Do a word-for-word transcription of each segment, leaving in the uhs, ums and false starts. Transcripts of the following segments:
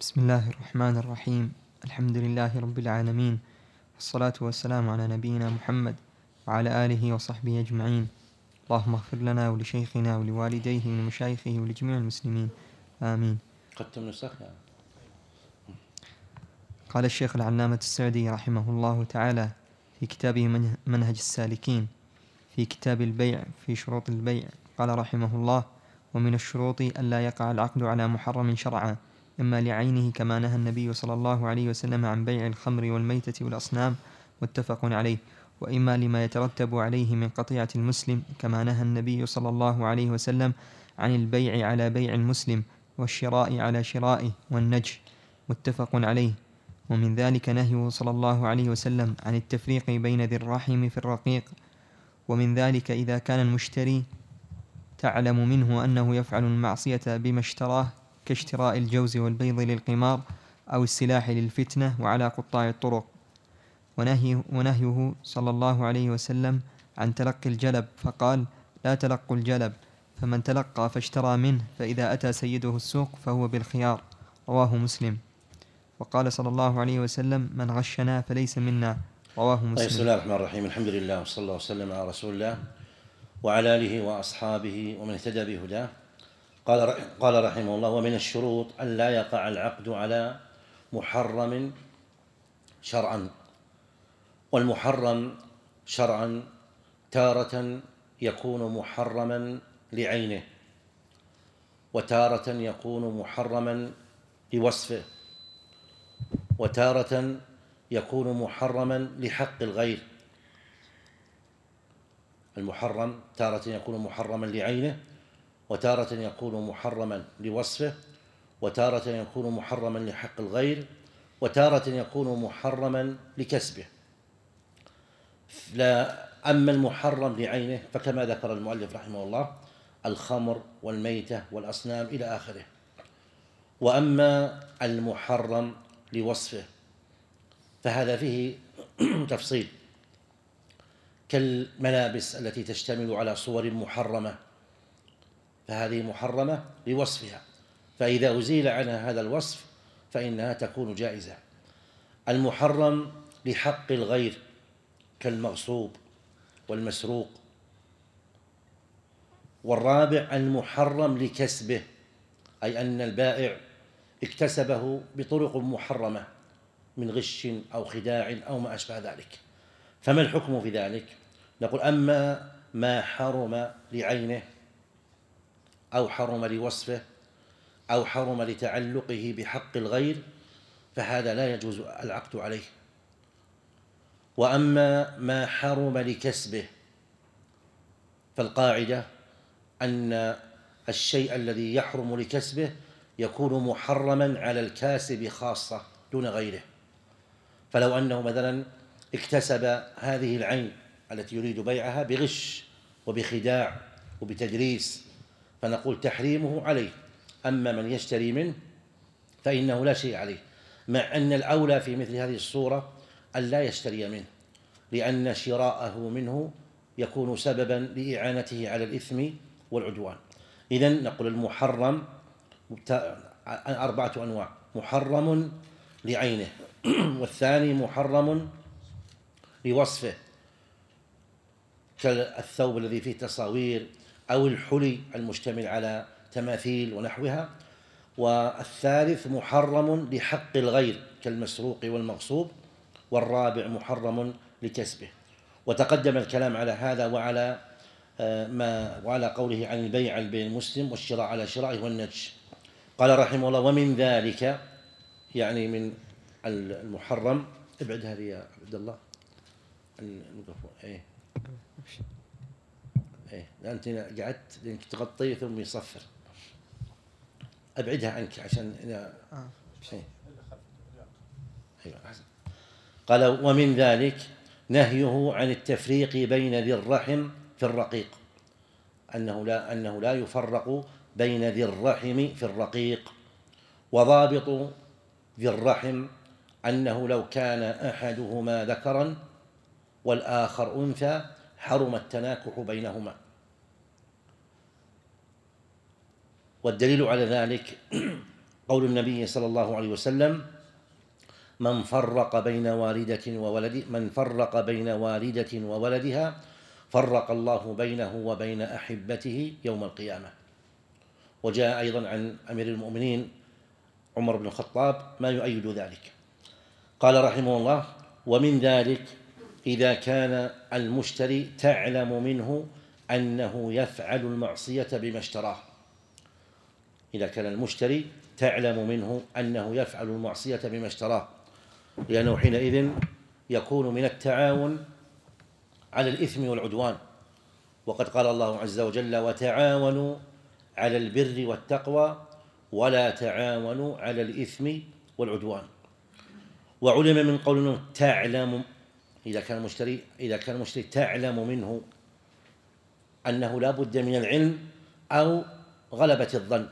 بسم الله الرحمن الرحيم. الحمد لله رب العالمين، والصلاة والسلام على نبينا محمد وعلى آله وصحبه أجمعين. اللهم اغفر لنا ولشيخنا ولوالديه ولمشايخه ولجميع المسلمين، آمين. قد نسخ يعني. قال الشيخ العلامة السعدي رحمه الله تعالى في كتابه منهج السالكين في كتاب البيع في شروط البيع، قال رحمه الله: ومن الشروط ألا يقع العقد على محرم شرعا، إما لعينه كما نهى النبي صلى الله عليه وسلم عن بيع الخمر والميتة والأصنام متفق عليه، وإما لما يترتب عليه من قطيعة المسلم كما نهى النبي صلى الله عليه وسلم عن البيع على بيع المسلم والشراء على شرائه والنجش متفق عليه. ومن ذلك نهيه صلى الله عليه وسلم عن التفريق بين ذي الرحم في الرقيق. ومن ذلك إذا كان المشتري تعلم منه أنه يفعل المعصية بما اشتراه كاشتراء الجوز والبيض للقمار أو السلاح للفتنة وعلى قطاع الطرق. ونهيه, ونهيه صلى الله عليه وسلم عن تلقي الجلب، فقال: لا تلقوا الجلب، فمن تلقى فاشترى منه فإذا أتى سيده السوق فهو بالخيار، رواه مسلم. وقال صلى الله عليه وسلم: من غشنا فليس منا، رواه مسلم. بسم الله الرحمن الرحيم. الحمد لله وصلى الله وسلم على رسول الله وعلى آله وأصحابه ومن اهتدى بهداه. قال قال رحمه الله: ومن الشروط أن لا يقع العقد على محرم شرعا. والمحرم شرعا تارة يكون محرما لعينه، وتارة يكون محرما لوصفه، وتارة يكون محرما لحق الغير. المحرم تارة يكون محرما لعينه، وتارة يكون محرما لوصفه، وتارة يكون محرما لحق الغير، وتارة يكون محرما لكسبه. لا أما المحرم لعينه فكما ذكر المؤلف رحمه الله: الخمر والميتة والأصنام إلى آخره. وأما المحرم لوصفه فهذا فيه تفصيل، كالملابس التي تشتمل على صور محرمة، فهذه محرمة لوصفها، فإذا أزيل عنها هذا الوصف فإنها تكون جائزة. المحرم لحق الغير كالمغصوب والمسروق. والرابع المحرم لكسبه، أي أن البائع اكتسبه بطرق محرمة من غش أو خداع أو ما أشبه ذلك. فما الحكم في ذلك؟ نقول: أما ما حرم لعينه أو حرم لوصفه أو حرم لتعلقه بحق الغير فهذا لا يجوز العقد عليه. وأما ما حرم لكسبه فالقاعدة أن الشيء الذي يحرم لكسبه يكون محرما على الكاسب خاصة دون غيره. فلو أنه مثلا اكتسب هذه العين التي يريد بيعها بغش وبخداع وبتدريس فنقول تحريمه عليه. أما من يشتري منه فإنه لا شيء عليه، مع أن الأولى في مثل هذه الصورة أن لا يشتري منه، لأن شراءه منه يكون سببا لإعانته على الإثم والعدوان. إذن نقول المحرم أربعة أنواع: محرم لعينه، والثاني محرم لوصفه كالثوب الذي فيه تصاوير أو الحلي المشتمل على تماثيل ونحوها، والثالث محرم لحق الغير كالمسروق والمغصوب، والرابع محرم لكسبه. وتقدم الكلام على هذا وعلى ما وعلى قوله عن البيع على بيع المسلم والشراء على شرائه والنجش. قال رحمه الله: ومن ذلك، يعني من المحرم. ابعد هذه يا عبد الله الميكروفون. ايه ايه انت قعدت لانك تغطيه ثم يصفر. ابعدها عنك عشان اذا شيء. ايوه احسن. قال: ومن ذلك نهيه عن التفريق بين ذي الرحم في الرقيق، انه لا انه لا يفرق بين ذي الرحم في الرقيق. وضابط ذي الرحم أنه لو كان أحدهما ذكرا والآخر أنثى حرم التناكح بينهما. والدليل على ذلك قول النبي صلى الله عليه وسلم: من فرق بين والدة وولد من فرق بين والدة وولدها فرق الله بينه وبين أحبته يوم القيامة. وجاء أيضا عن أمير المؤمنين عمر بن الخطاب ما يؤيد ذلك. قال رحمه الله: ومن ذلك إذا كان المشتري تعلم منه أنه يفعل المعصية بما اشتراه. إذا كان المشتري تعلم منه أنه يفعل المعصية بما اشتراه، لأنه حينئذ يكون من التعاون على الإثم والعدوان، وقد قال الله عز وجل: وتعاونوا على البر والتقوى ولا تعاونوا على الإثم والعدوان. وعلم من قول تعلم، إذا كان المشتري إذا كان المشتري تعلم منه أنه لا بد من العلم أو غلبة الظن،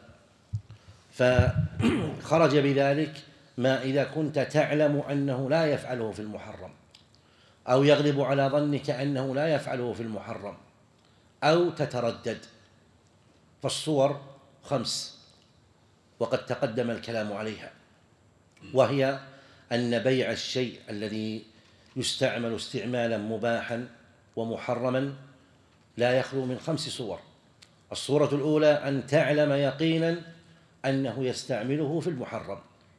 فخرج بذلك ما إذا كنت تعلم أنه لا يفعله في المحرم، أو يغلب على ظنك أنه لا يفعله في المحرم، أو تتردد. فالصور خمس وقد تقدم الكلام عليها، وهي أن بيع الشيء الذي يستعمل استعمالا مباحا ومحرما لا يخلو من خمس صور. الصورة الأولى أن تعلم يقينا أنه يستعمله في المحرم،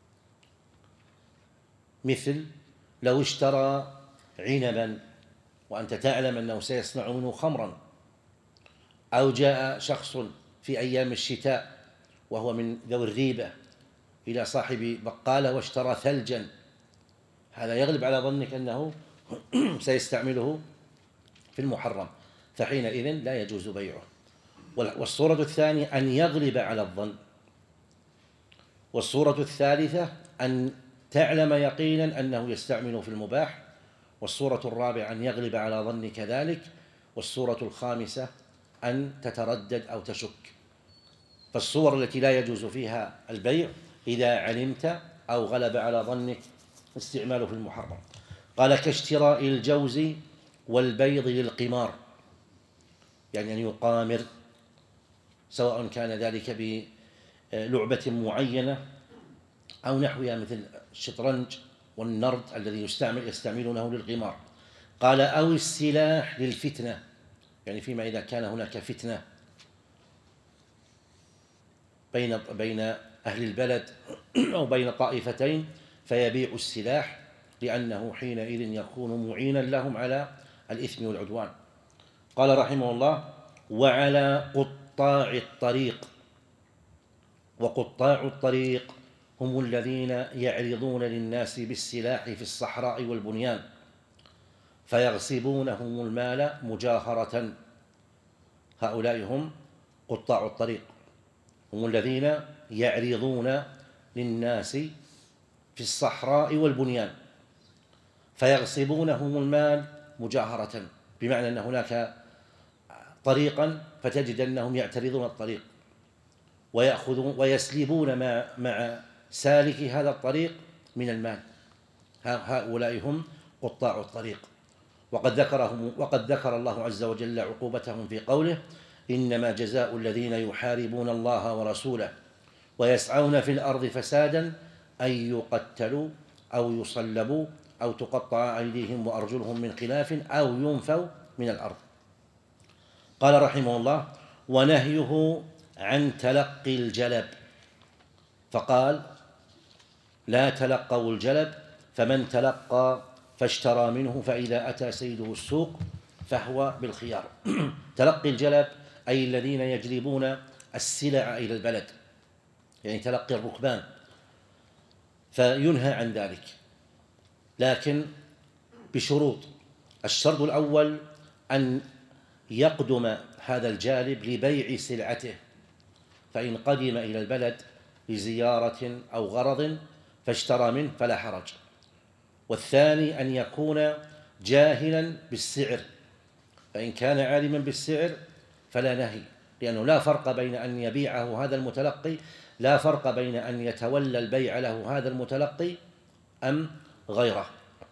مثل لو اشترى عنبا وأنت تعلم أنه سيصنع منه خمرا، أو جاء شخص في أيام الشتاء وهو من ذوي الريبة إلى صاحب بقالة واشترى ثلجا، هذا يغلب على ظنك أنه سيستعمله في المحرم، فحينئذ لا يجوز بيعه. والصورة الثانية أن يغلب على الظن. والصورة الثالثة أن تعلم يقينا أنه يستعمل في المباح. والصورة الرابعة أن يغلب على ظنك ذلك. والصورة الخامسة أن تتردد أو تشك. فالصور التي لا يجوز فيها البيع إذا علمت أو غلب على ظنك استعماله في المحرم. قال: كاشتراء الجوز والبيض للقمار، يعني أن يقامر، سواء كان ذلك بلعبة معينة أو نحوها مثل الشطرنج والنرد الذي يستعمل يستعملونه للقمار. قال: أو السلاح للفتنة، يعني فيما إذا كان هناك فتنة بين بين أهل البلد أو بين طائفتين فيبيع السلاح، لأنه حينئذ يكون معينا لهم على الإثم والعدوان. قال رحمه الله: وعلى قطاع الطريق. وقطاع الطريق هم الذين يعرضون للناس بالسلاح في الصحراء والبنيان فيغصبونهم المال مجاهرة. هؤلاء هم قطاع الطريق، هم الذين يعرضون للناس في الصحراء والبنيان فيغصبونهم المال مجاهرة، بمعنى أن هناك طريقا فتجد أنهم يعترضون الطريق ويأخذون ويسلبون مع مع سالك هذا الطريق من المال. هؤلاء هم قطاع الطريق. وقد ذكرهم وقد ذكر الله عز وجل عقوبتهم في قوله: إنما جزاء الذين يحاربون الله ورسوله ويسعون في الأرض فسادا أن يقتلوا أو يصلبوا أو تقطع أيديهم وأرجلهم من خلاف أو ينفوا من الأرض. قال رحمه الله: ونهيه عن تلقي الجلب، فقال: لا تلقوا الجلب، فمن تلقى فاشترى منه فإذا أتى سيده السوق فهو بالخيار. تلقي الجلب أي الذين يجلبون السلع إلى البلد، يعني تلقي الركبان، فينهى عن ذلك، لكن بشروط. الشرط الأول أن يقدم هذا الجالب لبيع سلعته، فإن قدم إلى البلد لزيارة أو غرض فاشترى منه فلا حرج. والثاني أن يكون جاهلا بالسعر، فإن كان عالما بالسعر فلا نهي، لأنه لا فرق بين أن يبيعه هذا المتلقي لا فرق بين أن يتولى البيع له هذا المتلقي أم غيره.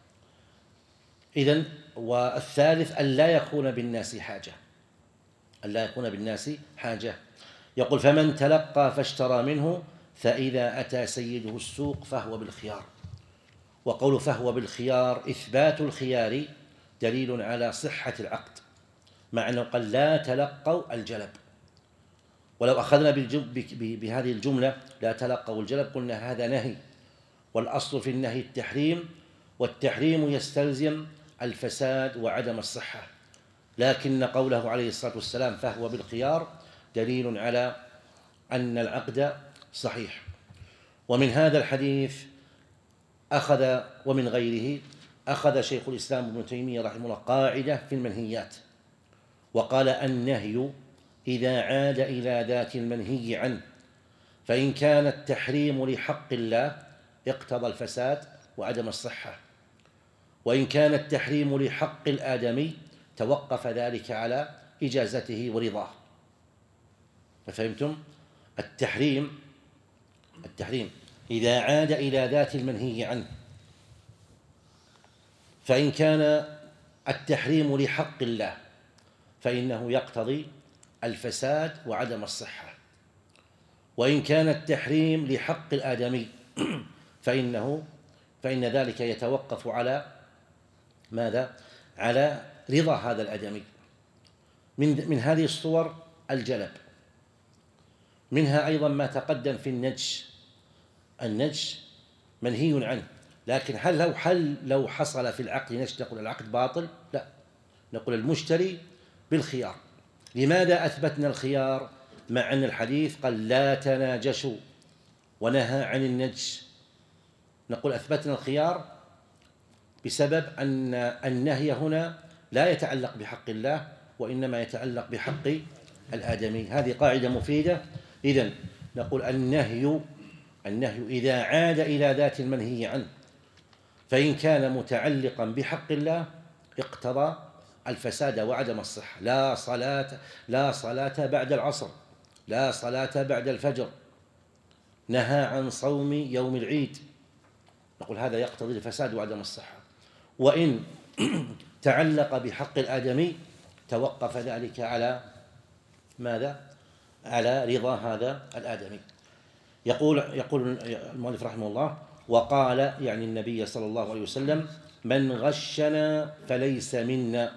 إذن والثالث أن لا يكون بالناس حاجة أن لا يكون بالناس حاجة يقول: فمن تلقى فاشترى منه فإذا أتى سيده السوق فهو بالخيار. وقول فهو بالخيار إثبات الخيار دليل على صحة العقد، مع أنه قال لا تلقوا الجلب. ولو أخذنا بهذه الجملة لا تلقوا الجلب قلنا هذا نهي، والأصل في النهي التحريم، والتحريم يستلزم الفساد وعدم الصحة، لكن قوله عليه الصلاة والسلام فهو بالخيار دليل على أن العقد صحيح. ومن هذا الحديث أخذ ومن غيره أخذ شيخ الإسلام ابن تيمية رحمه الله قاعدة في المنهيات، وقال النهي إذا عاد إلى ذات المنهي عنه، فإن كان التحريم لحق الله اقتضى الفساد وعدم الصحة، وإن كان التحريم لحق الآدمي توقف ذلك على إجازته ورضاه. ففهمتم؟ التحريم التحريم إذا عاد إلى ذات المنهي عنه، فإن كان التحريم لحق الله فإنه يقتضي الفساد وعدم الصحة، وإن كان التحريم لحق الآدمي فإنه فإن ذلك يتوقف على ماذا؟ على رضا هذا الآدمي. من من هذه الصور الجلب، منها أيضا ما تقدم في النجش. النجش منهي عنه، لكن هل لو هل لو حصل في العقد نجش نقول العقد باطل؟ لا، نقول المشتري بالخيار. لماذا أثبتنا الخيار مع أن الحديث قال لا تناجشوا ونهى عن النجش؟ نقول أثبتنا الخيار بسبب أن النهي هنا لا يتعلق بحق الله، وإنما يتعلق بحق الآدمي. هذه قاعدة مفيدة. إذن نقول النهي النهي إذا عاد إلى ذات المنهي عنه، فإن كان متعلقا بحق الله اقتضى الفساد وعدم الصحة. لا صلاة لا صلاة بعد العصر، لا صلاة بعد الفجر، نهى عن صوم يوم العيد، نقول هذا يقتضي الفساد وعدم الصحة. وإن تعلق بحق الآدمي توقف ذلك على ماذا؟ على رضا هذا الآدمي. يقول يقول المؤلف رحمه الله وقال يعني النبي صلى الله عليه وسلم من غشنا فليس منا،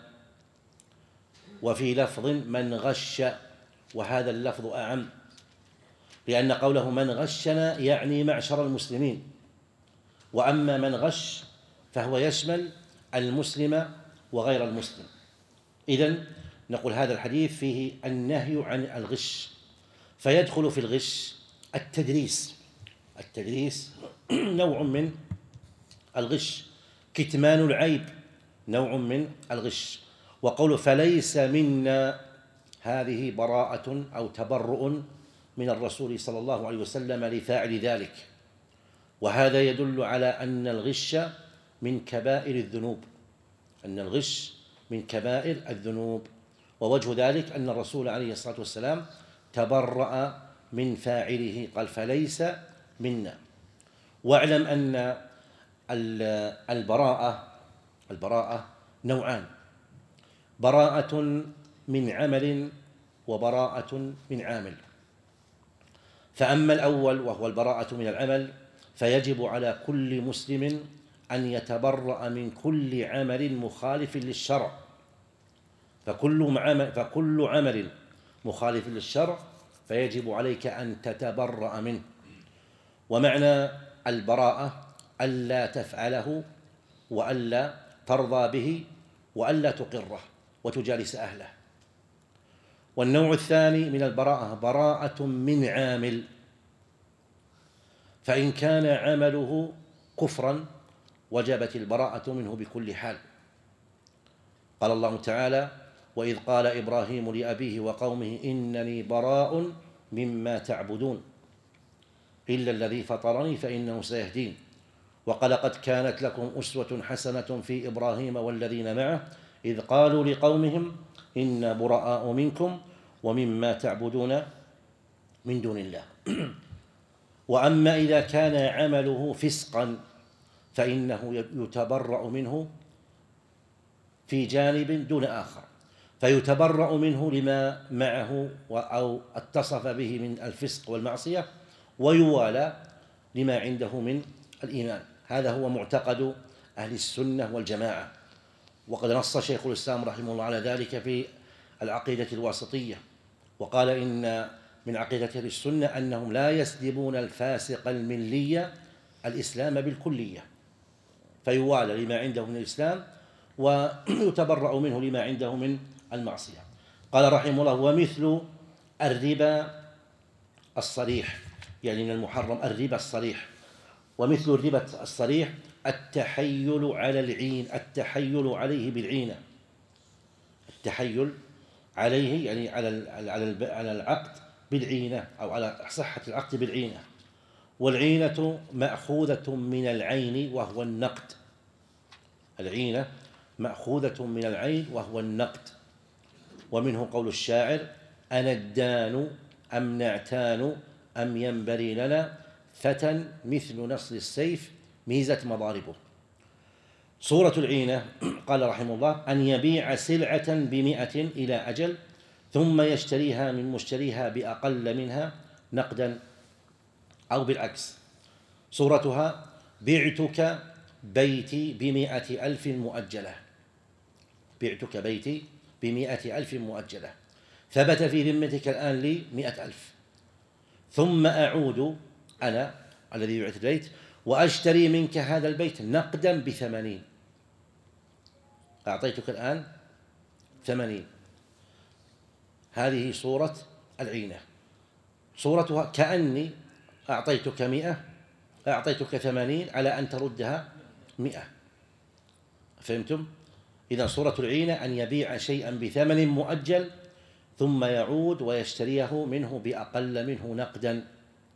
وفي لفظ من غش، وهذا اللفظ أعم، لأن قوله من غشنا يعني معشر المسلمين، وأما من غش فهو يشمل المسلم وغير المسلم. إذن نقول هذا الحديث فيه النهي عن الغش، فيدخل في الغش التدريس. التدريس نوع من الغش، كتمان العيب نوع من الغش. وقول فليس منا هذه براءة أو تبرؤ من الرسول صلى الله عليه وسلم لفاعل ذلك، وهذا يدل على أن الغش من كبائر الذنوب، أن الغش من كبائر الذنوب. ووجه ذلك أن الرسول عليه الصلاة والسلام تبرأ من فاعله، قال فليس منا. واعلم أن البراءة البراءة نوعان، براءة من عمل وبراءة من عامل. فأما الأول وهو البراءة من العمل فيجب على كل مسلم أن يتبرأ من كل عمل مخالف للشرع، فكل عمل, فكل عمل مخالف للشرع فيجب عليك أن تتبرأ منه. ومعنى البراءة ألا تفعله وألا ترضى به وألا تقره وتجالس أهله. والنوع الثاني من البراءة براءة من عامل، فإن كان عمله كفرا وجبت البراءة منه بكل حال. قال الله تعالى وإذ قال إبراهيم لأبيه وقومه إنني براء مما تعبدون إلا الذي فطرني فإنه سيهدين. وقال قد كانت لكم أسوة حسنة في إبراهيم والذين معه إذ قالوا لقومهم إنا براء منكم ومما تعبدون من دون الله. وأما إذا كان عمله فسقا فإنه يتبرأ منه في جانب دون آخر، فيتبرأ منه لما معه أو اتصف به من الفسق والمعصية، ويوالى لما عنده من الإيمان. هذا هو معتقد أهل السنة والجماعة، وقد نص شيخ الإسلام رحمه الله على ذلك في العقيدة الواسطية، وقال إن من عقيدة أهل السنة أنهم لا يسلبون الفاسق الملي الإسلام بالكلية، فيوالى لما عنده من الإسلام ويتبرأ منه لما عنده من المعصية. قال رحمه الله: ومثل الربا الصريح، يعني من المحرم الربا الصريح. ومثل الربا الصريح التحيل على العين، التحيل عليه بالعينة، التحيل عليه يعني على على العقد بالعينة، أو على صحة العقد بالعينة. والعينة مأخوذة من العين وهو النقد، العينة مأخوذة من العين وهو النقد. ومنه قول الشاعر: أنا الدان أم نعتان أم ينبري لنا فتى مثل نصل السيف ميزت مضاربه. صورة العينة قال رحمه الله: أن يبيع سلعة بمئة إلى أجل ثم يشتريها من مشتريها بأقل منها نقدا، أو بالعكس. صورتها: بعتك بيتي بمئة ألف مؤجلة، بعتك بيتي بمئة ألف مؤجلة، ثبت في ذمتك الآن لي مئة ألف، ثم أعود أنا الذي بعت البيت وأشتري منك هذا البيت نقدا بثمانين، أعطيتك الآن ثمانين. هذه صورة العينة. صورتها كأني أعطيتك مئة، أعطيتك ثمانين على أن تردها مئة. فهمتم؟ إذا صورة العينة أن يبيع شيئا بثمن مؤجل ثم يعود ويشتريه منه بأقل منه نقدا.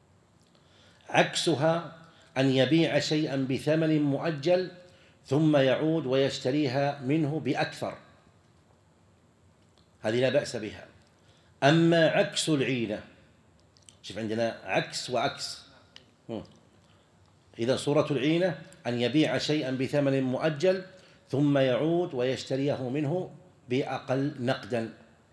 عكسها أن يبيع شيئا بثمن مؤجل ثم يعود ويشتريها منه بأكثر، هذه لا بأس بها. أما عكس العينة، شوف عندنا عكس وعكس. إذا صورة العينة أن يبيع شيئا بثمن مؤجل ثم يعود ويشتريه منه بأقل نقدا،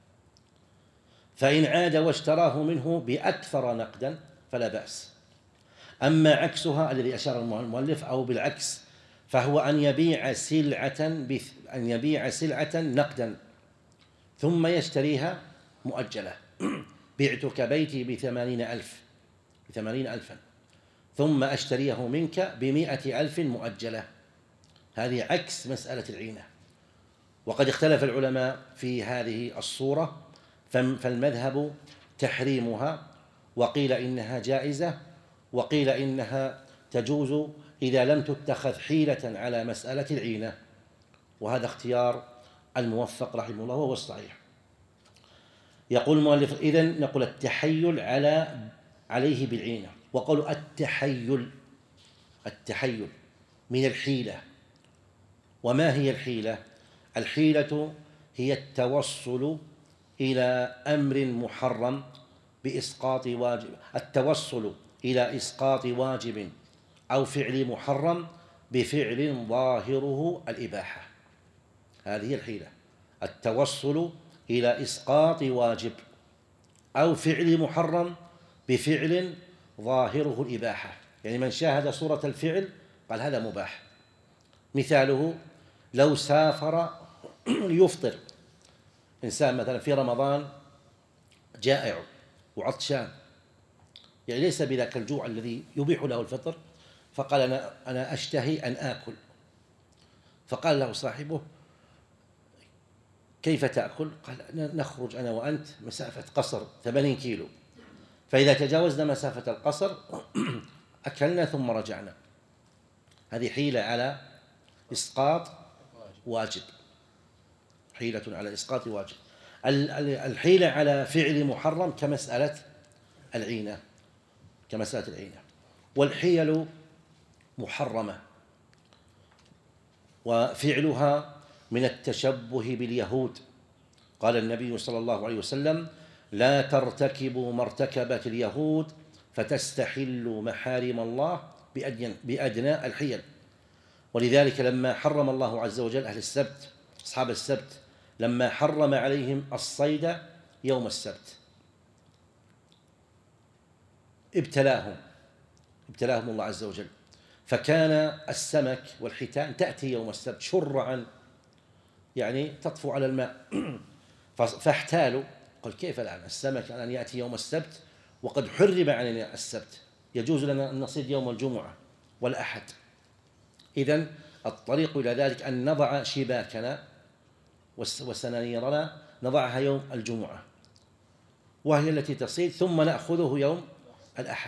فإن عاد واشتراه منه بأكثر نقدا فلا بأس. أما عكسها الذي أشار المؤلف أو بالعكس، فهو أن يبيع سلعة أن يبيع سلعة نقدا ثم يشتريها مؤجلة. بعتك بيتي بثمانين ألف بثمانين ألفا ثم أشتريه منك بمئة ألف مؤجلة، هذه عكس مسألة العينة. وقد اختلف العلماء في هذه الصورة، فالمذهب تحريمها، وقيل إنها جائزة، وقيل إنها تجوز إذا لم تتخذ حيلة على مسألة العينة، وهذا اختيار الموفق رحمه الله وهو الصحيح. يقول المؤلف: إذن نقول التحيل على عليه بالعينة. وقالوا التحيل التحيل من الحيلة. وما هي الحيلة؟ الحيلة هي التوصل إلى أمر محرم بإسقاط واجب، التوصل إلى إسقاط واجب أو فعل محرم بفعل ظاهره الإباحة، هذه هي الحيلة، التوصل إلى إسقاط واجب أو فعل محرم بفعل ظاهره الإباحة. يعني من شاهد صورة الفعل قال هذا مباح. مثاله: لو سافر ليفطر إنسان مثلا في رمضان جائع وعطشان، يعني ليس بذاك الجوع الذي يبيح له الفطر، فقال أنا أنا أشتهي أن آكل، فقال له صاحبه: كيف تأكل؟ قال: نخرج أنا وأنت مسافة قصر ثمانين كيلو، فإذا تجاوزنا مسافة القصر أكلنا ثم رجعنا. هذه حيلة على إسقاط واجب، حيلة على إسقاط واجب. الحيلة على فعل محرم كمسألة العينة، كمسألة العينة. والحيل محرمة، وفعلها من التشبه باليهود. قال النبي صلى الله عليه وسلم: لا ترتكبوا ما ارتكبت اليهود فتستحلوا محارم الله بأدنى الحيل. ولذلك لما حرم الله عز وجل أهل السبت، أصحاب السبت، لما حرم عليهم الصيد يوم السبت، ابتلاهم ابتلاهم الله عز وجل، فكان السمك والحيتان تأتي يوم السبت شرعا، يعني تطفو على الماء. فاحتالوا، قال كيف الآن السمك الآن يأتي يوم السبت وقد حرم علينا السبت، يجوز لنا أن نصيد يوم الجمعة والأحد. إذن الطريق إلى ذلك أن نضع شباكنا وسنانيرنا نضعها يوم الجمعة وهي التي تصيد، ثم نأخذه يوم الأحد،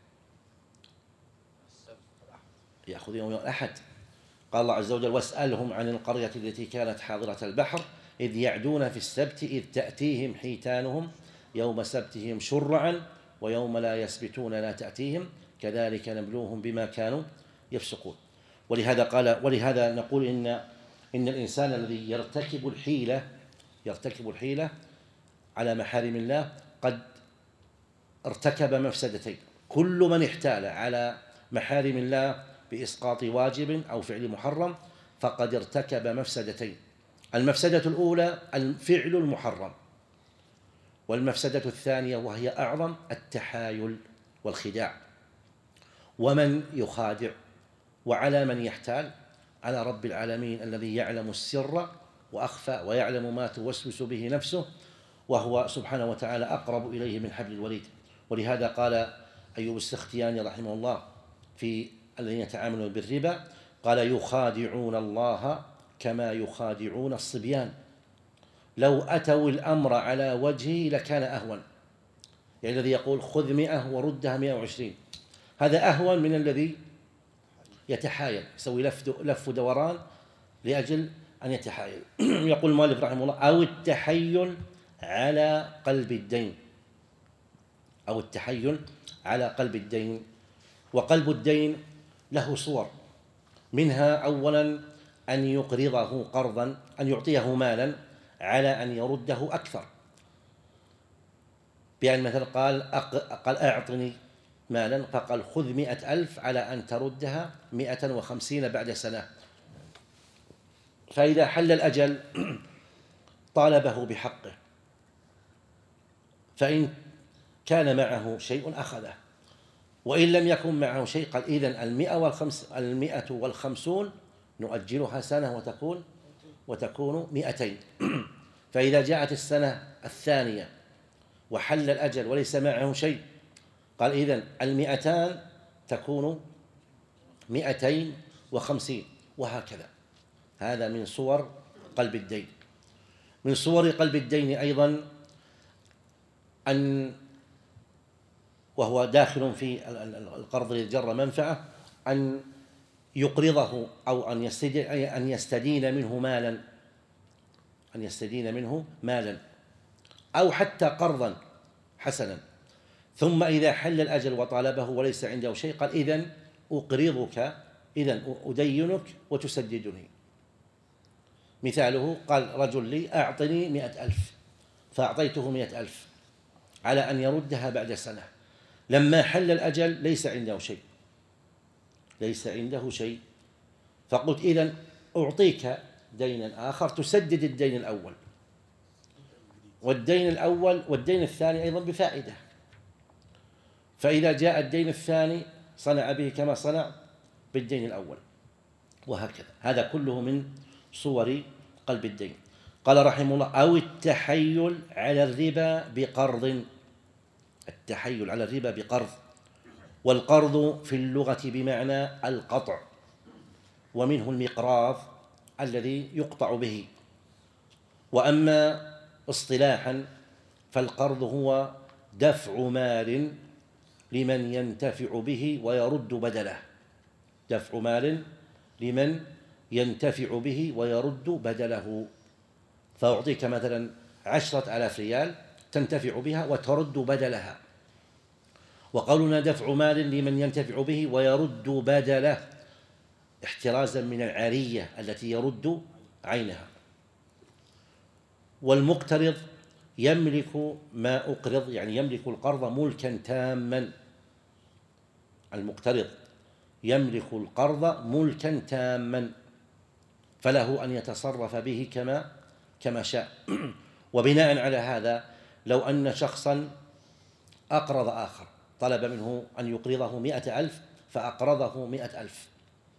يأخذ يوم الأحد. قال الله عز وجل: واسألهم عن القرية التي كانت حاضرة البحر إذ يعدون في السبت إذ تأتيهم حيتانهم يوم سبتهم شرعا ويوم لا يسبتون لا تأتيهم كذلك نبلوهم بما كانوا يفسقون. ولهذا قال ولهذا نقول إن إن الإنسان الذي يرتكب الحيلة يرتكب الحيلة على محارم الله قد ارتكب مفسدتين. كل من احتال على محارم الله بإسقاط واجب أو فعل محرم فقد ارتكب مفسدتين: المفسدة الأولى الفعل المحرم، والمفسدة الثانية وهي أعظم التحايل والخداع. ومن يخادع وعلى من يحتال؟ على رب العالمين الذي يعلم السر وأخفى ويعلم ما توسوس به نفسه، وهو سبحانه وتعالى أقرب إليه من حبل الوريد. ولهذا قال أيوب السختياني رحمه الله في الذين يتعاملون بالربا، قال: يخادعون الله كما يخادعون الصبيان، لو أتوا الأمر على وجهه لكان أهون. يعني الذي يقول خذ مئة وردها مئة وعشرين، هذا أهون من الذي يتحايل، يسوي لف لف دوران لأجل أن يتحايل. يقول المؤلف رحمه الله: أو التحيل على قلب الدين، أو التحيل على قلب الدين. وقلب الدين له صور، منها أولا أن يقرضه قرضا، أن يعطيه مالا على أن يرده أكثر، بأن مثلا قال قال أعطني مالا فقال خذ مئة ألف على أن تردها مئة وخمسين بعد سنة، فإذا حل الأجل طالبه بحقه، فإن كان معه شيء أخذه، وإن لم يكن معه شيء قال إذن المئة والخمس المئة والخمسون نؤجلها سنة وتكون وتكون مئتين. فإذا جاءت السنة الثانية وحل الأجل وليس معه شيء قال إذن المئتان تكون مئتين وخمسين، وهكذا. هذا من صور قلب الدين. من صور قلب الدين أيضا أن، وهو داخل في القرض للجر منفعة، أن يقرضه أو أن يستدين منه مالا أن يستدين منه مالا أو حتى قرضا حسنا، ثم إذا حل الأجل وطالبه وليس عنده شيء قال إذن أقرضك، إذن أدينك وتسددني. مثاله قال رجل لي أعطني مئة ألف، فأعطيته مئة ألف على أن يردها بعد سنة، لما حل الأجل ليس عنده شيء ليس عنده شيء فقلت إذن أعطيك دينا آخر تسدد الدين الأول، والدين الأول والدين الثاني أيضا بفائدة، فإذا جاء الدين الثاني صنع به كما صنع بالدين الأول، وهكذا. هذا كله من صور قلب الدين. قال رحمه الله: أو التحيل على الربا بقرض. التحيل على الربا بقرض، والقرض في اللغة بمعنى القطع، ومنه المقراض الذي يقطع به. وأما اصطلاحا فالقرض هو دفع مال لمن ينتفع به ويرد بدله، دفع مال لمن ينتفع به ويرد بدله. فأعطيك مثلا عشرة آلاف ريال تنتفع بها وترد بدلها. وقولنا دفع مال لمن ينتفع به ويرد بدله احترازا من العارية التي يرد عينها. والمقترض يملك ما أقرض، يعني يملك القرض ملكا تاما. المقترض يملك القرض ملكا تاما، فله أن يتصرف به كما كما شاء. وبناء على هذا لو أن شخصا أقرض آخر طلب منه أن يقرضه مئة ألف فأقرضه مئة ألف،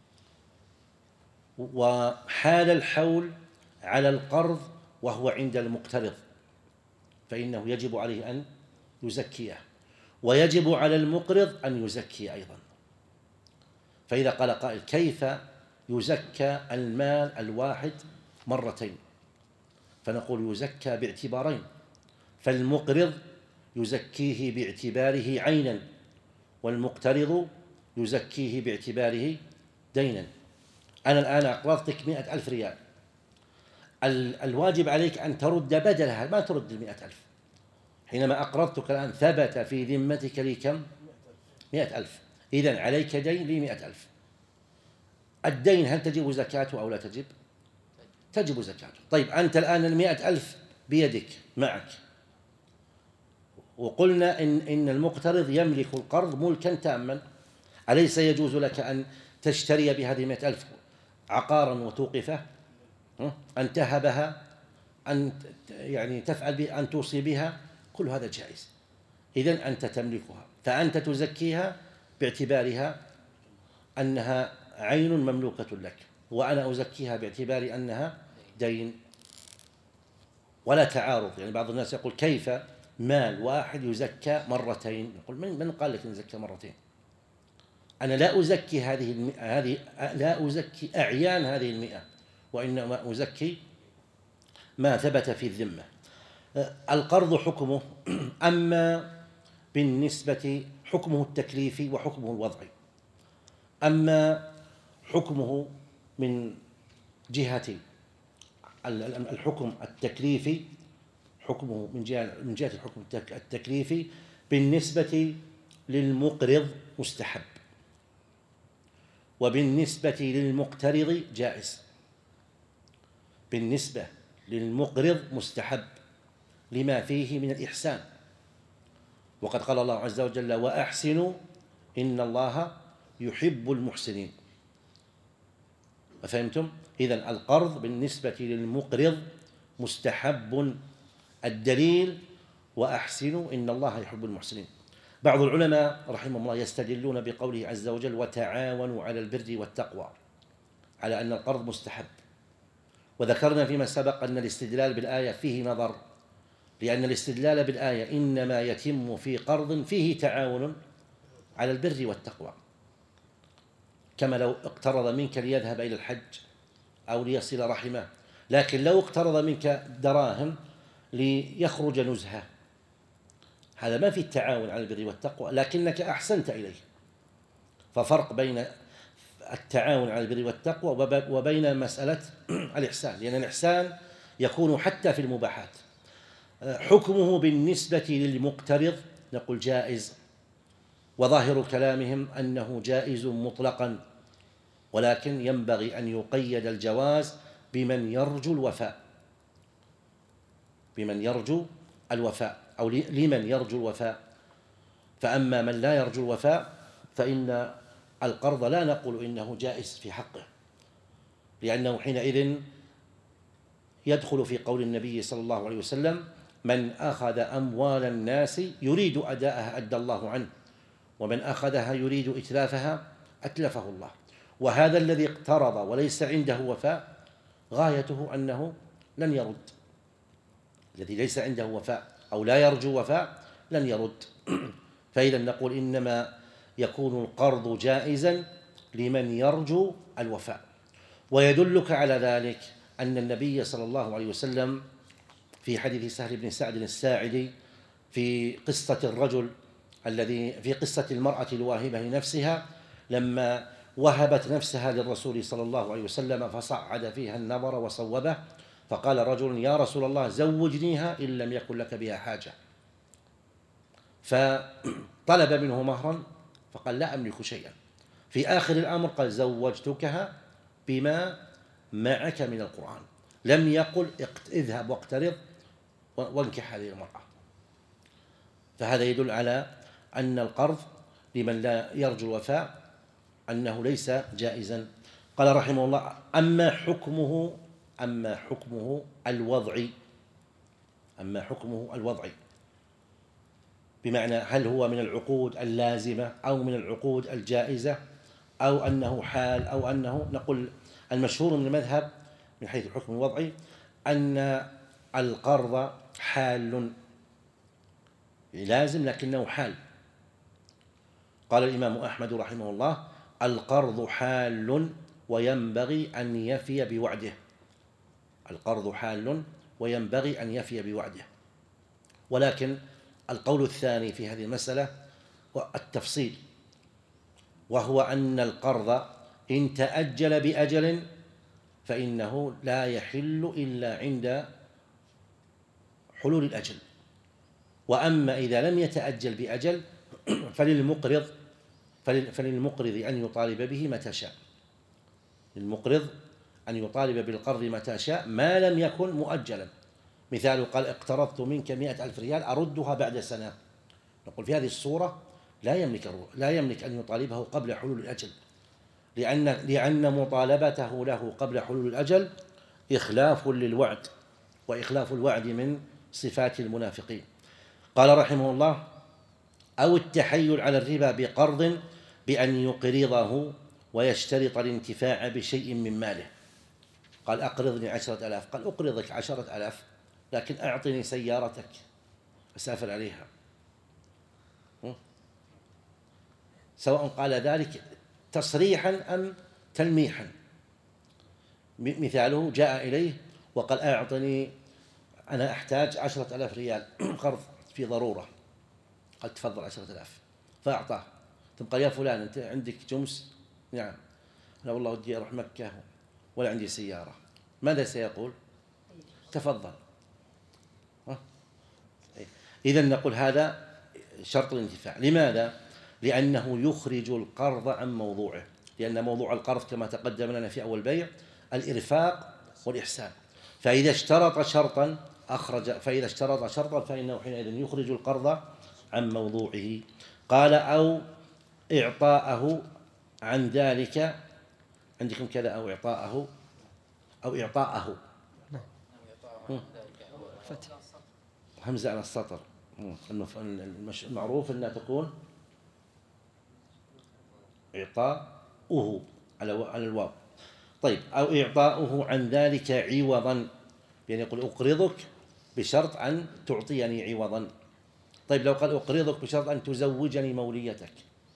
وحال الحول على القرض وهو عند المقترض، فإنه يجب عليه أن يزكيه، ويجب على المقرض أن يزكي أيضا. فإذا قال قائل كيف يزكى المال الواحد مرتين؟ فنقول يزكى باعتبارين، فالمقرض يزكيه باعتباره عينا، والمقترض يزكيه باعتباره دينا. أنا الآن أقرضتك مئة ألف ريال، الواجب عليك أن ترد بدلها، ما ترد المئة ألف. حينما أقرضتك الآن ثبت في ذمتك لي كم؟ مئة ألف، إذن عليك دين لي مئة ألف. الدين هل تجب زكاته أو لا تجب؟ تجب زكاته. طيب أنت الآن المئة ألف بيدك معك، وقلنا إن, إن المقترض يملك القرض ملكا تاما، أليس يجوز لك أن تشتري بهذه مئة ألف عقارا وتوقفه، أن تهبها، أن يعني تفعل بها، أن توصي بها، كل هذا جائز. إذن أنت تملكها، فأنت تزكيها باعتبارها أنها عين مملوكة لك، وأنا أزكيها باعتبار أنها دين. ولا تعارض، يعني بعض الناس يقول كيف مال واحد يزكى مرتين؟ يقول من من قال لك أن يزكى مرتين؟ أنا لا أزكي هذه المئة، هذه لا أزكي أعيان هذه المئة، وإنما أزكي ما ثبت في الذمة. القرض حكمه، أما بالنسبة حكمه التكليفي وحكمه الوضعي. أما حكمه من جهة الحكم التكليفي، حكمه من جهة من جهة الحكم التكليفي بالنسبة للمقرض مستحب، وبالنسبة للمقترض جائز. بالنسبة للمقرض مستحب لما فيه من الإحسان، وقد قال الله عز وجل وأحسنوا إن الله يحب المحسنين. أفهمتم؟ إذن القرض بالنسبة للمقرض مستحب، الدليل وأحسنوا إن الله يحب المحسنين. بعض العلماء رحمهم الله يستدلون بقوله عز وجل وتعاونوا على البر والتقوى على أن القرض مستحب، وذكرنا فيما سبق أن الاستدلال بالآية فيه نظر، لأن الاستدلال بالآية إنما يتم في قرض فيه تعاون على البر والتقوى، كما لو اقترض منك ليذهب إلى الحج أو ليصل رحمه. لكن لو اقترض منك دراهم ليخرج نزهة، هذا ما في التعاون على البر والتقوى، لكنك أحسنت إليه. ففرق بين التعاون على البر والتقوى وبين مسألة الإحسان، لأن الإحسان يكون حتى في المباحات. حكمه بالنسبة للمقترض نقول جائز، وظاهر كلامهم أنه جائز مطلقا، ولكن ينبغي أن يقيد الجواز بمن يرجو الوفاء، بمن يرجو الوفاء أو لمن يرجو الوفاء. فأما من لا يرجو الوفاء فإن القرض لا نقول إنه جائز في حقه، لأنه حينئذ يدخل في قول النبي صلى الله عليه وسلم من أخذ أموال الناس يريد أداءها أدى الله عنه، ومن أخذها يريد إتلافها أتلفه الله. وهذا الذي اقترض وليس عنده وفاء غايته أنه لن يرد، الذي ليس عنده وفاء أو لا يرجو وفاء لن يرد. فإذا نقول إنما يكون القرض جائزا لمن يرجو الوفاء. ويدلك على ذلك أن النبي صلى الله عليه وسلم في حديث سهل بن سعد الساعدي في قصة الرجل الذي في قصة المرأة الواهبة لنفسها لما وهبت نفسها للرسول صلى الله عليه وسلم فصعد فيها النظر وصوبه، فقال رجل يا رسول الله زوجنيها إن لم يكن لك بها حاجة، فطلب منه مهرا فقال لا أملك شيئا. في آخر الأمر قال زوجتكها بما معك من القرآن، لم يقل اذهب واقترض وانكح هذه المرأة. فهذا يدل على أن القرض لمن لا يرجو الوفاء أنه ليس جائزا. قال رحمه الله أما حكمه أما حكمه الوضعي أما حكمه الوضعي بمعنى هل هو من العقود اللازمة أو من العقود الجائزة أو أنه حال أو أنه، نقول المشهور من المذهب من حيث الحكم الوضعي أن القرض حال لازم لكنه حال. قال الإمام أحمد رحمه الله: القرض حال وينبغي أن يفي بوعده. القرض حال وينبغي أن يفي بوعده. ولكن القول الثاني في هذه المسألة هو التفصيل، وهو أن القرض إن تأجل بأجل فإنه لا يحل إلا عند حلول الأجل، وأما إذا لم يتأجل بأجل فللمقرض فللمقرض أن يطالب به متى شاء. للمقرض أن يطالب بالقرض متى شاء ما لم يكن مؤجلا. مثال: قال اقترضت منك مئة ألف ريال أردها بعد سنة، نقول في هذه الصورة لا يملك لا يملك أن يطالبه قبل حلول الأجل، لأن لأن مطالبته له قبل حلول الأجل إخلاف للوعد، وإخلاف الوعد من صفات المنافقين. قال رحمه الله: أو التحيل على الربا بقرض بأن يقرضه ويشترط الانتفاع بشيء من ماله. قال أقرضني عشرة آلاف، قال أقرضك عشرة آلاف لكن أعطني سيارتك أسافر عليها. سواء قال ذلك تصريحا أم تلميحا. مثاله: جاء إليه وقال أعطني، أنا أحتاج عشرة آلاف ريال قرض في ضرورة. قال تفضل عشرة آلاف، فأعطاه. ثم قال: يا فلان أنت عندك جمس؟ نعم. لا والله ودي أروح مكة ولا عندي سيارة. ماذا سيقول؟ تفضل. إذن نقول هذا شرط الانتفاع. لماذا؟ لأنه يخرج القرض عن موضوعه، لأن موضوع القرض كما تقدم لنا في أول بيع الإرفاق والإحسان. فإذا اشترط شرطا أخرج فإذا اشترط شرطا فإنه حينئذ يخرج القرض عن موضوعه. قال: أو إعطاءه عن ذلك. عندكم كذا: أو إعطاءه أو إعطاءه همزة على السطر. المعروف أنها تكون إعطاؤه على الواو. طيب: أو إعطاؤه عن ذلك عوضا، يعني يقول أقرضك بشرط أن تعطيني عوضا. طيب لو قال أقرضك بشرط أن تزوجني موليتك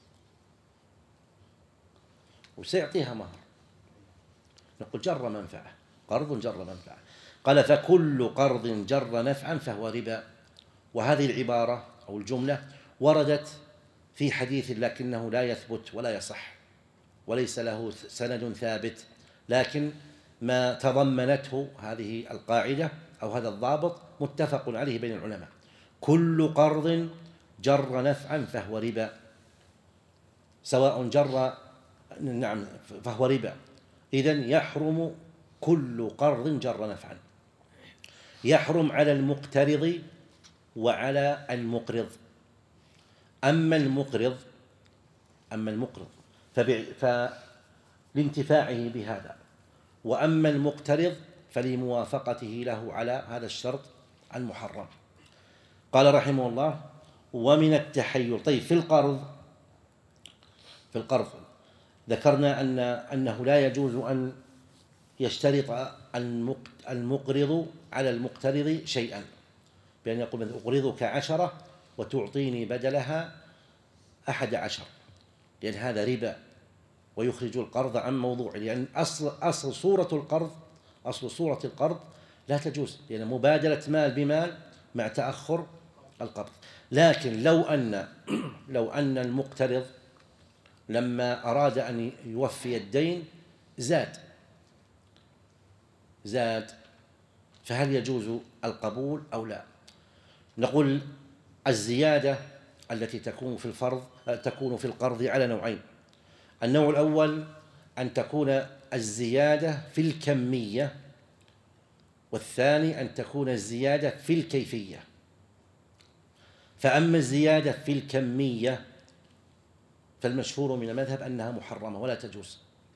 وسيعطيها مهر، نقول جر منفعة، قرض جر منفعة. قال: فكل قرض جر نفعا فهو ربا. وهذه العبارة أو الجملة وردت في حديث لكنه لا يثبت ولا يصح وليس له سند ثابت، لكن ما تضمنته هذه القاعدة أو هذا الضابط متفق عليه بين العلماء: كل قرض جر نفعا فهو ربا، سواء جر نعم فهو ربا. إذن يحرم كل قرض جر نفعا، يحرم على المقترض وعلى المقرض. أما المقرض أما المقرض فلانتفاعه بهذا، وأما المقترض فلموافقته له على هذا الشرط المحرم. قال رحمه الله: ومن التحيل. طيب في القرض في القرض ذكرنا أن أنه لا يجوز أن يشترط المقرض على المقترض شيئا، بأن يقول مثلا أقرضك عشرة وتعطيني بدلها أحد عشر، لأن هذا ربا ويخرج القرض عن موضوعه، لأن أصل أصل صورة القرض أصل صورة القرض لا تجوز، لأن مبادلة مال بمال مع تأخر القرض. لكن لو أن لو أن المقترض لما أراد أن يوفي الدين زاد زاد فهل يجوز القبول أو لا؟ نقول الزيادة التي تكون في الفرض تكون في القرض على نوعين: النوع الأول أن تكون الزيادة في الكمية، والثاني أن تكون الزيادة في الكيفية. فأما الزيادة في الكمية فالمشهور من المذهب أنها محرمة ولا تجوز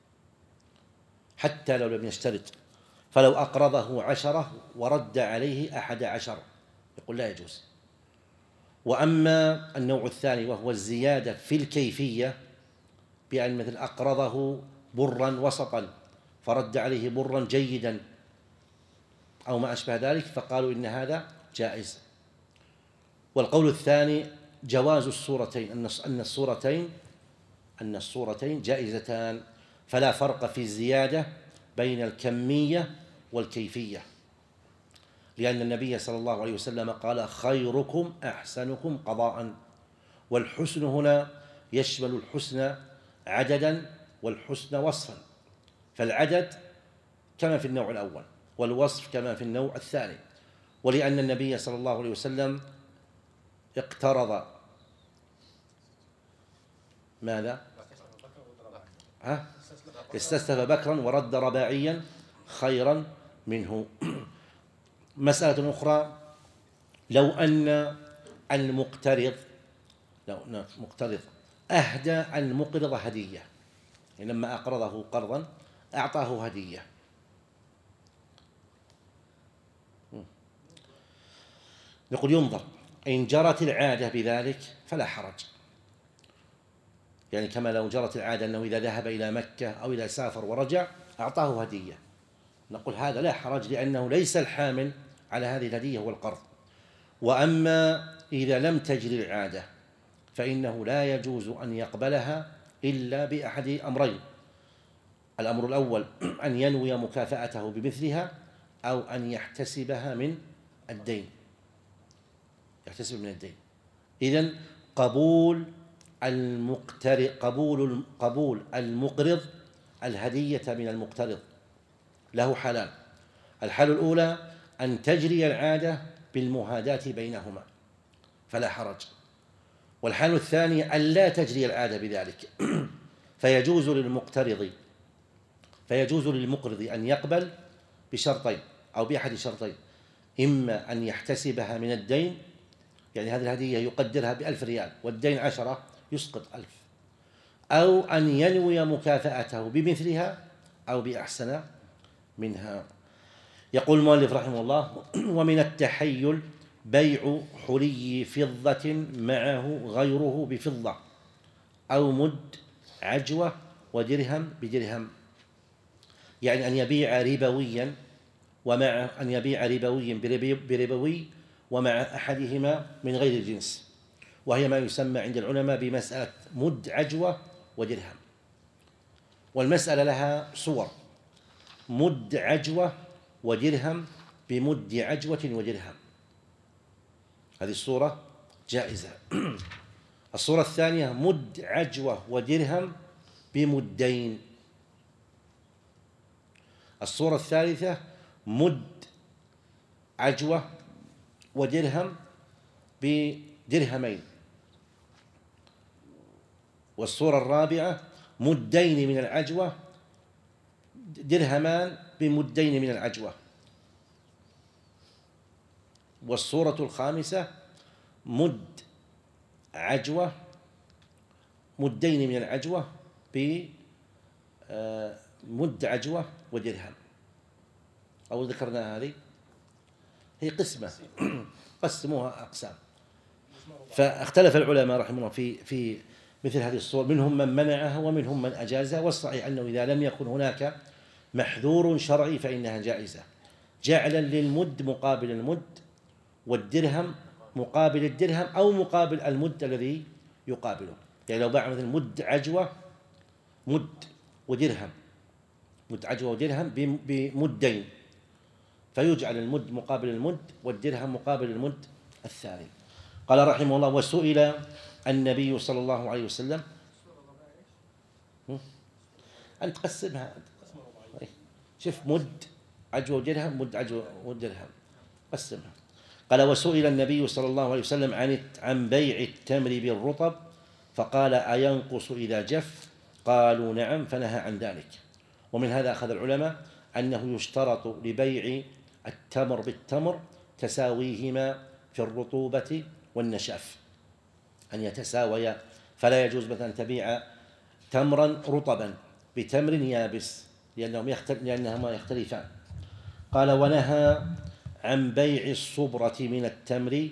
حتى لو لم يشترط. فلو أقرضه عشرة ورد عليه أحد عشر يقول لا يجوز. وأما النوع الثاني وهو الزيادة في الكيفية، بأن مثل أقرضه برا وسطا فرد عليه برا جيدا أو ما أشبه ذلك، فقالوا إن هذا جائز. والقول الثاني جواز الصورتين، أن الصورتين أن الصورتين جائزتان، فلا فرق في الزيادة بين الكمية والكيفية، لأن النبي صلى الله عليه وسلم قال خيركم أحسنكم قضاء. والحسن هنا يشمل الحسن عددا والحسن وصفا، فالعدد كما في النوع الأول والوصف كما في النوع الثاني. ولأن النبي صلى الله عليه وسلم اقترض ماذا؟ ها؟ استسلف بكرا ورد رباعيا خيرا منه. مسألة أخرى، لو أن المقترض لو أن المقترض أهدى المقرض هدية، يعني لما أقرضه قرضا أعطاه هدية، نقول ينظر إن جرت العادة بذلك فلا حرج، يعني كما لو جرت العادة أنه إذا ذهب إلى مكة أو إذا سافر ورجع أعطاه هدية، نقول هذا لا حرج لأنه ليس الحامل على هذه الهدية هو القرض. وأما إذا لم تجري العادة فإنه لا يجوز أن يقبلها إلا بأحد أمرين: الأمر الأول أن ينوي مكافأته بمثلها، أو أن يحتسبها من الدين يحتسب من الدين. إذن قبول المقترض قبول قبول المقرض الهدية من المقترض له حالان: الحالة الأولى أن تجري العادة بالمهاداة بينهما فلا حرج، والحالة الثانية أن لا تجري العادة بذلك فيجوز للمقترض فيجوز للمقرض أن يقبل بشرطين أو بأحد شرطين: إما أن يحتسبها من الدين، يعني هذه الهدية يقدرها بألف ريال والدين عشرة يسقط ألف، أو أن ينوي مكافأته بمثلها أو بأحسن منها. يقول المؤلف رحمه الله: ومن التحيل بيع حلي فضة معه غيره بفضة، أو مد عجوة ودرهم بدرهم، يعني أن يبيع ربويا ومع أن يبيع ربويا بربوي ومع أحدهما من غير الجنس، وهي ما يسمى عند العلماء بمسألة مد عجوة ودرهم. والمسألة لها صور: مد عجوة ودرهم بمد عجوة ودرهم، هذه الصورة جائزة. الصورة الثانية مد عجوة ودرهم بمدين. الصورة الثالثة مد عجوة ودرهم بدرهمين. والصورة الرابعة مدين من العجوة درهمان بمدين من العجوة. والصورة الخامسة مد عجوة مدين من العجوة بمد عجوة ودرهم. أو ذكرنا هذه هي قسمة قسموها أقسام، فاختلف العلماء رحمه الله في في مثل هذه الصور، منهم من منعها ومنهم من أجازها. والصحيح أنه إذا لم يكن هناك محذور شرعي فإنها جائزة، جعلا للمد مقابل المد والدرهم مقابل الدرهم أو مقابل المد الذي يقابله. يعني لو باع مثل مد عجوة مد ودرهم مد عجوة ودرهم بمدين، فيجعل المد مقابل المد والدرهم مقابل المد الثاني. قال رحمه الله: وسئل النبي صلى الله عليه وسلم أن تقسمها، شوف مد عجوة ودرهم مد عجوة ودرهم قسمها. قال: وسئل النبي صلى الله عليه وسلم عن عن بيع التمر بالرطب فقال: أينقص إذا جف؟ قالوا: نعم، فنهى عن ذلك. ومن هذا أخذ العلماء أنه يشترط لبيع التمر بالتمر تساويهما في الرطوبة والنشاف، أن يتساويا، فلا يجوز مثلا تبيع تمرا رطبا بتمر يابس لأنهم يختلف لأنهما يختلفان. قال: ونهى عن بيع الصبرة من التمر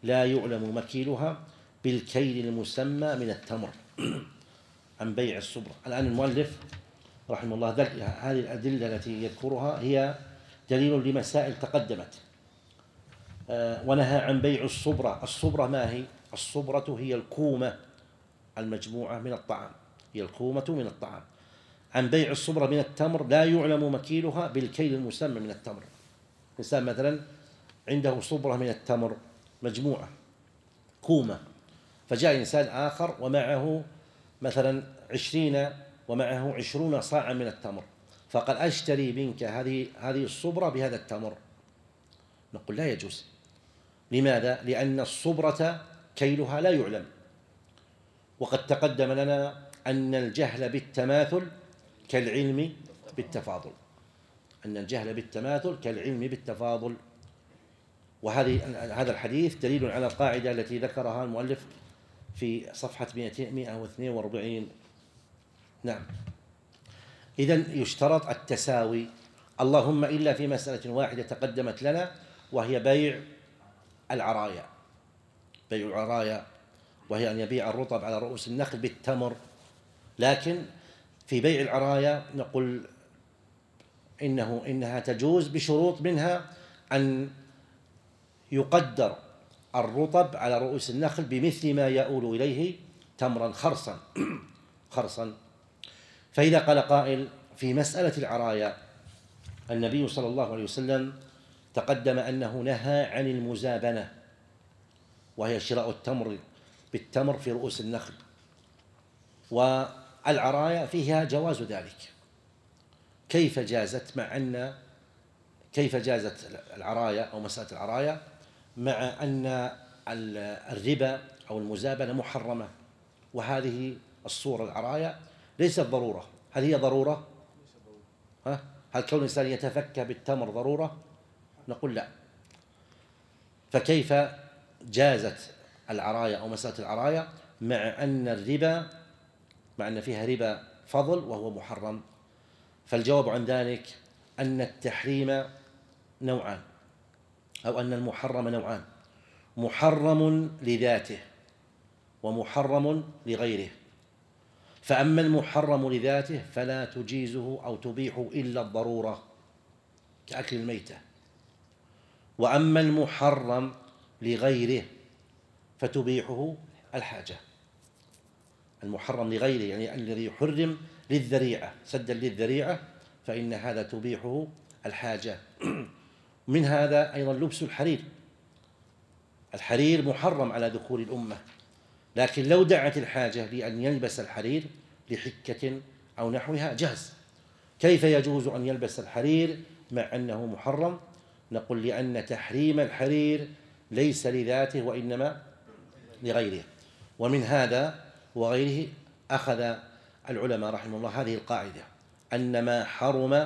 لا يعلم مكيلها بالكيل المسمى من التمر عن بيع الصبرة. الآن المؤلف رحمه الله هذه الأدلة التي يذكرها هي دليل لمسائل تقدمت. ونهى عن بيع الصبرة. الصبرة ما هي؟ الصبرة هي الكومة المجموعة من الطعام، هي الكومة من الطعام. عن بيع الصبرة من التمر لا يعلم مكيلها بالكيل المسمى من التمر. إنسان مثلا عنده صبرة من التمر مجموعة كومة، فجاء إنسان آخر ومعه مثلا عشرين ومعه عشرون صاعا من التمر، فقال أشتري منك هذه هذه الصبرة بهذا التمر، نقول لا يجوز. لماذا؟ لأن الصبرة كيلها لا يعلم، وقد تقدم لنا أن الجهل بالتماثل كالعلم بالتفاضل، أن الجهل بالتماثل كالعلم بالتفاضل. وهذه هذا الحديث دليل على القاعدة التي ذكرها المؤلف في صفحة مئة واثنين وأربعين. نعم. إذن يشترط التساوي، اللهم إلا في مسألة واحدة تقدمت لنا، وهي بيع العرايا. بيع العرايا وهي أن يبيع الرطب على رؤوس النخل بالتمر. لكن في بيع العرايا نقول إنه إنها تجوز بشروط، منها أن يقدر الرطب على رؤوس النخل بمثل ما يؤول إليه تمرا خرصا خرصا. فإذا قال قائل في مسألة العرايا النبي صلى الله عليه وسلم تقدم أنه نهى عن المزابنة، وهي شراء التمر بالتمر في رؤوس النخل، والعرايا فيها جواز ذلك. كيف جازت مع أن كيف جازت العرايا أو مسألة العرايا مع أن الربا أو المزابنة محرمة؟ وهذه الصورة العرايا ليست ضرورة. هل هي ضرورة؟ ها؟ هل كون الإنسان يتفكه بالتمر ضرورة؟ نقول لا. فكيف جازت العرايا أو مسألة العرايا مع أن الربا مع أن فيها ربا فضل وهو محرم؟ فالجواب عن ذلك أن التحريم نوعان، أو أن المحرم نوعان: محرم لذاته ومحرم لغيره. فأما المحرم لذاته فلا تجيزه أو تبيح إلا الضرورة كأكل الميتة، وأما المحرم لغيره فتبيحه الحاجة. المحرم لغيره يعني الذي يحرم للذريعة سدا للذريعة، فإن هذا تبيحه الحاجة. من هذا أيضا لبس الحرير. الحرير محرم على ذكور الأمة، لكن لو دعت الحاجة لأن يلبس الحرير لحكة أو نحوها جاز. كيف يجوز أن يلبس الحرير مع أنه محرم؟ نقول لأن تحريم الحرير ليس لذاته وإنما لغيره. ومن هذا وغيره أخذ العلماء رحمه الله هذه القاعدة: أن ما حرم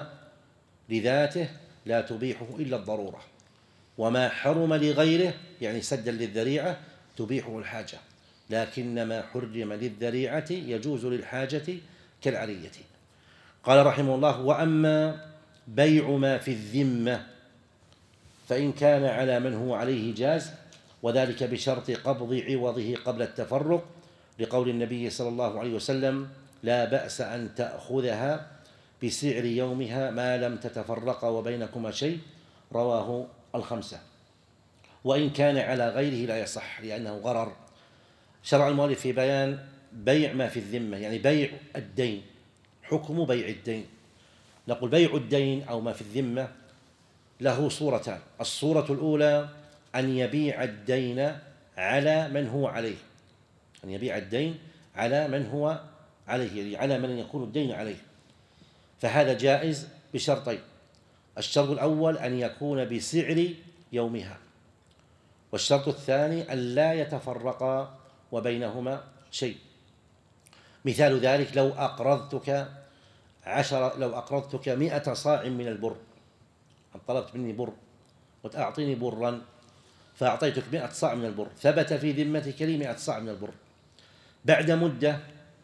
لذاته لا تبيحه إلا الضرورة، وما حرم لغيره يعني سدا للذريعة تبيحه الحاجة، لكن ما حرم للذريعة يجوز للحاجة كالعرية. قال رحمه الله: وأما بيع ما في الذمة فإن كان على من هو عليه جاز، وذلك بشرط قبض عوضه قبل التفرق، لقول النبي صلى الله عليه وسلم: لا بأس أن تأخذها بسعر يومها ما لم تتفرقا وبينكما شيء، رواه الخمسة. وإن كان على غيره لا يصح لأنه غرر. شرع المؤلف في بيان بيع ما في الذمة، يعني بيع الدين. حكم بيع الدين، نقول بيع الدين أو ما في الذمة له صورتان: الصورة الأولى أن يبيع الدين على من هو عليه، أن يبيع الدين على من هو عليه، يعني على من يكون الدين عليه، فهذا جائز بشرطين: الشرط الأول أن يكون بسعر يومها، والشرط الثاني أن لا يتفرقا وبينهما شيء. مثال ذلك: لو أقرضتك عشر لو أقرضتك مئة صاع من البر، طلبت مني بر وتأعطيني برا، فأعطيتك مئة صاع من البر، ثبت في ذمتك لي مئة صاع من البر. بعد مدة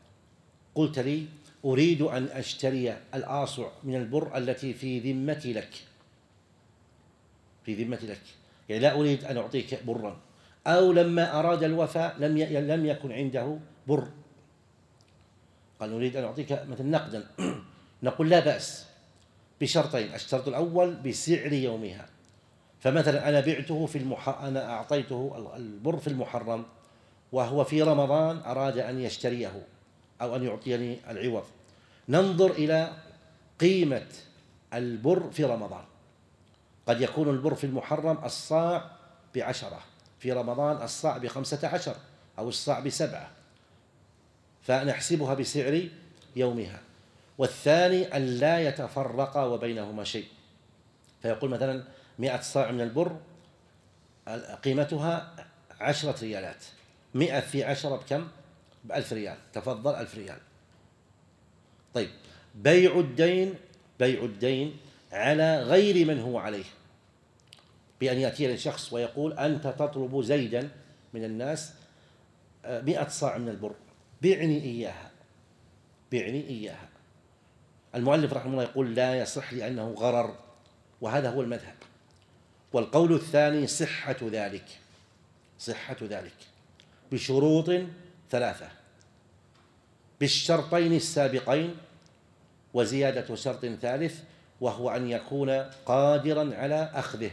قلت لي: أريد أن أشتري الآصع من البر التي في ذمتي لك، في ذمتي لك، يعني لا أريد أن أعطيك برا، أو لما أراد الوفاء لم لم يكن عنده بر، قال نريد أن أعطيك مثل نقدا نقول لا بأس بشرطين. الشرط الأول بسعر يومها، فمثلا أنا بعته في المح... أنا أعطيته البر في المحرم وهو في رمضان أراد أن يشتريه أو أن يعطيني العوض، ننظر إلى قيمة البر في رمضان. قد يكون البر في المحرم الصاع بعشرة، في رمضان الصاع بخمسة عشر أو الصاع بسبعة، فنحسبها بسعر يومها. والثاني أن لا يتفرق وبينهما شيء، فيقول مثلا مئة صاع من البر قيمتها عشرة ريالات، مئة في عشرة بكم؟ بألف ريال، تفضل ألف ريال. طيب بيع الدين، بيع الدين على غير من هو عليه، بأن يأتي شخص ويقول أنت تطلب زيدا من الناس مئة صاع من البر، بعني إياها، بعني إياها. المؤلف رحمه الله يقول لا يصح لأنه غرر، وهذا هو المذهب. والقول الثاني صحة ذلك، صحة ذلك بشروط ثلاثة، بالشرطين السابقين وزيادة شرط ثالث، وهو أن يكون قادرا على أخذه.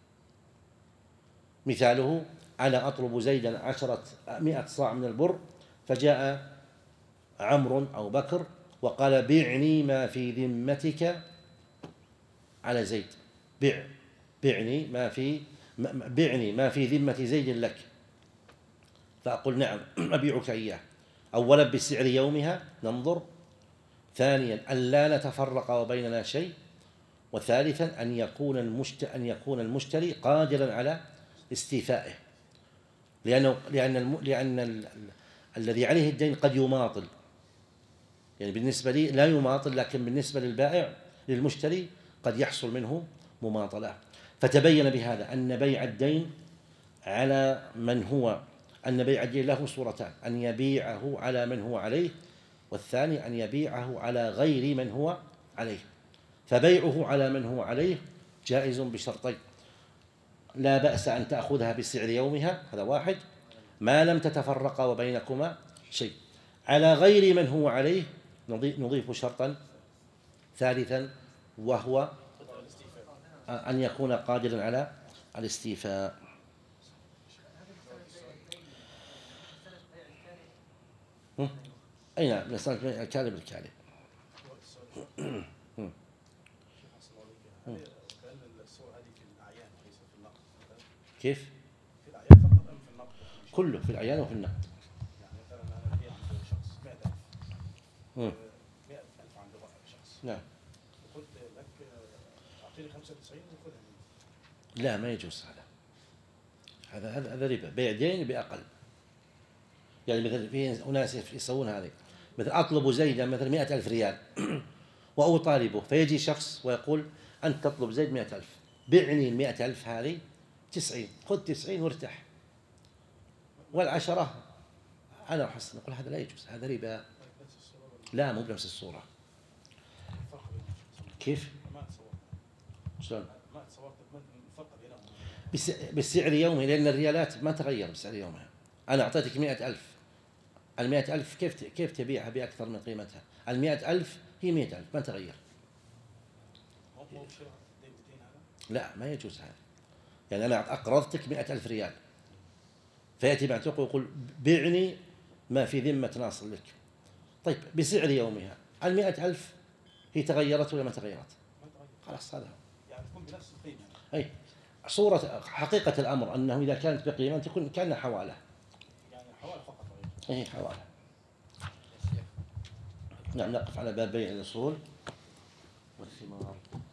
مثاله أنا أطلب زيدا عشرة مئة صاع من البر، فجاء عمرو أو بكر وقال بعني ما في ذمتك على زيد، بع بعني ما في بعني ما في ذمة زيد لك، فأقول نعم أبيعك إياه. أولا بسعر يومها ننظر، ثانيا أن لا نتفرق وبيننا شيء، وثالثا أن يكون المشتري أن يكون المشتري قادرا على استيفائه، لأنه لأن الم... لأن ال... الذي عليه الدين قد يماطل، يعني بالنسبة لي لا يماطل، لكن بالنسبة للبائع للمشتري قد يحصل منه مماطلة. فتبين بهذا أن بيع الدين على من هو أن بيع الدين له صورتان، أن يبيعه على من هو عليه، والثاني أن يبيعه على غير من هو عليه. فبيعه على من هو عليه جائز بشرطين، لا بأس أن تأخذها بسعر يومها، هذا واحد، ما لم تتفرق وبينكما شيء. على غير من هو عليه نضيف شرطا ثالثا، وهو أن يكون قادرا على الاستيفاء. أي نعم، مسألة الكالب الكالب. كيف؟ في الأعيان فقط أم في النقد؟ كله، في الأعيان وفي النقد. يعني مثلا أنا في عند شخص مئة ألف، مئة ألف عند شخص، نعم، وقلت لك أعطيني خمسة وتسعين وخذها مني. لا، ما يجوز هذا، هذا هذا هذا ربا، بيع دين بأقل. يعني مثل في أناس يسوون هذه، مثل أطلب زيدا مثلا مئة ألف ريال وأطالبه، فيجي شخص ويقول أنت تطلب زيد مئة ألف، بعني المئة ألف هذه تسعين، خذ تسعين وارتاح، والعشرة أنا أحسن. نقول هذا لا يجوز، هذا ربا. لا، مو بنفس الصورة. كيف؟ شلون؟ بالسعر يومي، لأن الريالات ما تغير بالسعر يومها. أنا أعطيتك مئة ألف، المئة ألف كيف كيف تبيعها بأكثر من قيمتها؟ المئة ألف هي مئة ألف ما تغير. لا، ما يجوز هذا. يعني أنا أقرضتك مئة ألف ريال، فيأتي معتوق ويقول بعني ما في ذمة ناصر لك. طيب بسعر يومها، المئة ألف هي تغيرت ولا ما تغيرت؟ خلاص، هذا يعني تكون بنفس القيمة. أي صورة حقيقة الأمر أنه إذا كانت بقيمة تكون كأنها حوالة، يعني حوالة فقط. أي حوالة. نعم، نقف على باب بيع الأصول والثمار.